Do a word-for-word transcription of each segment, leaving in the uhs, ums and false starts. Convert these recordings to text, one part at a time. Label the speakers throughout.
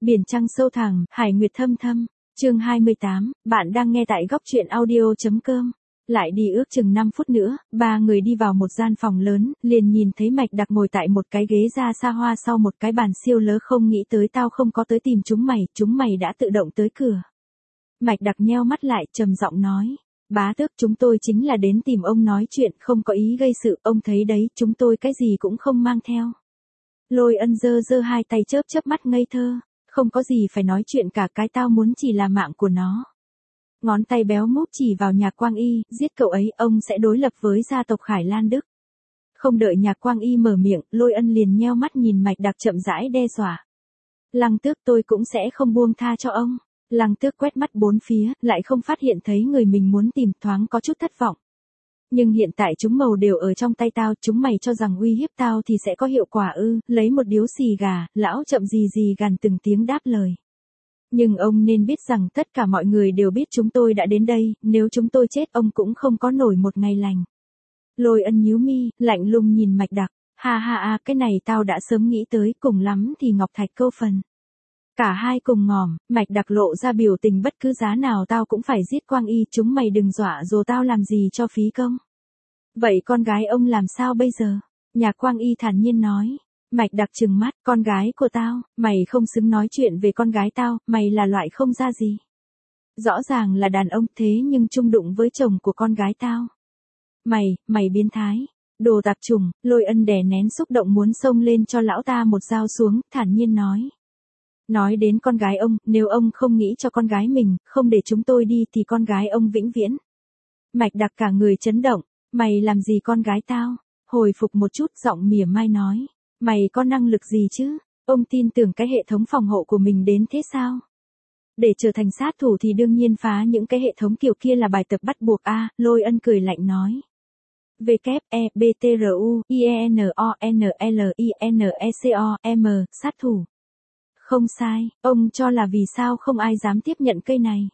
Speaker 1: Biển trăng sâu thẳm, hải nguyệt thâm thâm. Chương hai mươi tám, bạn đang nghe tại góc truyện audio.com. Lại đi ước chừng năm phút nữa, ba người đi vào một gian phòng lớn, liền nhìn thấy Mạch Đặc ngồi tại một cái ghế da xa hoa sau một cái bàn siêu lớ. Không nghĩ tới tao không có tới tìm chúng mày, chúng mày đã tự động tới cửa. Mạch Đặc nheo mắt lại, trầm giọng nói. Bá tước, chúng tôi chính là đến tìm ông nói chuyện, không có ý gây sự, ông thấy đấy, chúng tôi cái gì cũng không mang theo. Lôi Ân giơ giơ hai tay chớp chớp mắt ngây thơ. Không có gì phải nói chuyện cả, cái tao muốn chỉ là mạng của nó. Ngón tay béo múp chỉ vào Nhạc Quang Y, giết cậu ấy, ông sẽ đối lập với gia tộc Khải Lan Đức. Không đợi Nhạc Quang Y mở miệng, Lôi Ân liền nheo mắt nhìn Mạch Đặc chậm rãi đe dọa. Lăng Tước, tôi cũng sẽ không buông tha cho ông. Lăng Tước quét mắt bốn phía, lại không phát hiện thấy người mình muốn tìm, thoáng có chút thất vọng. Nhưng hiện tại chúng màu đều ở trong tay tao, chúng mày cho rằng uy hiếp tao thì sẽ có hiệu quả ư? Lấy một điếu xì gà, lão chậm gì gì gằn từng tiếng đáp lời. Nhưng ông nên biết rằng tất cả mọi người đều biết chúng tôi đã đến đây, nếu chúng tôi chết ông cũng không có nổi một ngày lành. Lôi Ân nhíu mi, lạnh lùng nhìn Mạch Đặc, ha ha ha, cái này tao đã sớm nghĩ tới, cùng lắm thì ngọc thạch câu phần. Cả hai cùng ngòm, Mạch Đặc lộ ra biểu tình bất cứ giá nào tao cũng phải giết Quang Y, chúng mày đừng dọa rồi tao làm gì cho phí công. Vậy con gái ông làm sao bây giờ? Nhạc Quang Y thản nhiên nói. Mạch Đặc trừng mắt, con gái của tao, mày không xứng nói chuyện về con gái tao, mày là loại không ra gì. Rõ ràng là đàn ông thế nhưng chung đụng với chồng của con gái tao. Mày, mày biến thái. Đồ tạp chủng, Lôi Ân đè nén xúc động muốn xông lên cho lão ta một dao xuống, thản nhiên nói. Nói đến con gái ông, nếu ông không nghĩ cho con gái mình, không để chúng tôi đi thì con gái ông vĩnh viễn. Mạch Đặc cả người chấn động, mày làm gì con gái tao? Hồi phục một chút, giọng mỉa mai nói. Mày có năng lực gì chứ? Ông tin tưởng cái hệ thống phòng hộ của mình đến thế sao? Để trở thành sát thủ thì đương nhiên phá những cái hệ thống kiểu kia là bài tập bắt buộc a. Lôi Ân cười lạnh nói. W, E, B, T, R, U, I, E, N, O, N, L, I, N, E, C, O, M, sát thủ. Không sai, ông cho là vì sao không ai dám tiếp nhận cây này.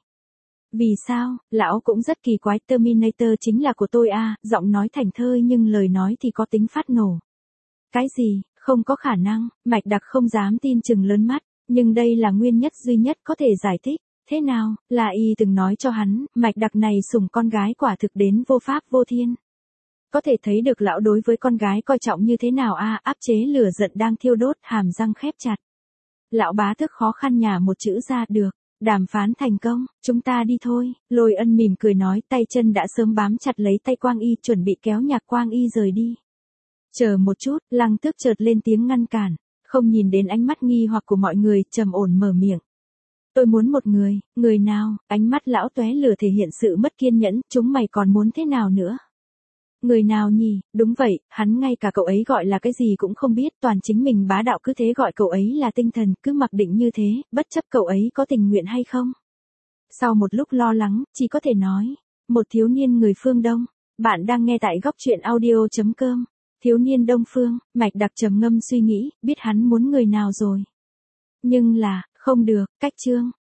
Speaker 1: Vì sao, lão cũng rất kỳ quái, Terminator chính là của tôi a. Giọng nói thành thơi nhưng lời nói thì có tính phát nổ. Cái gì, không có khả năng, Mạch Đặc không dám tin chừng lớn mắt, nhưng đây là nguyên nhất duy nhất có thể giải thích. Thế nào, là y từng nói cho hắn, Mạch Đặc này sủng con gái quả thực đến vô pháp vô thiên. Có thể thấy được lão đối với con gái coi trọng như thế nào a. Áp chế lửa giận đang thiêu đốt, hàm răng khép chặt. Lão bá thức khó khăn nhả một chữ ra, được. Đàm phán thành công, chúng ta đi thôi. Lôi Ân mỉm cười nói, tay chân đã sớm bám chặt lấy tay Quang Y, chuẩn bị kéo Nhạc Quang Y rời đi. Chờ một chút, Lăng Tước chợt lên tiếng ngăn cản, không nhìn đến ánh mắt nghi hoặc của mọi người, trầm ổn mở miệng. Tôi muốn một người, người nào? Ánh mắt lão tóe lửa thể hiện sự mất kiên nhẫn, chúng mày còn muốn thế nào nữa? Người nào nhỉ? Đúng vậy, hắn ngay cả cậu ấy gọi là cái gì cũng không biết, toàn chính mình bá đạo cứ thế gọi cậu ấy là tinh thần, cứ mặc định như thế, bất chấp cậu ấy có tình nguyện hay không. Sau một lúc lo lắng, chỉ có thể nói, một thiếu niên người phương Đông, bạn đang nghe tại góc truyện audio.com. Thiếu niên Đông Phương, Mạch Đặc trầm ngâm suy nghĩ, biết hắn muốn người nào rồi. Nhưng là, không được, cách chương.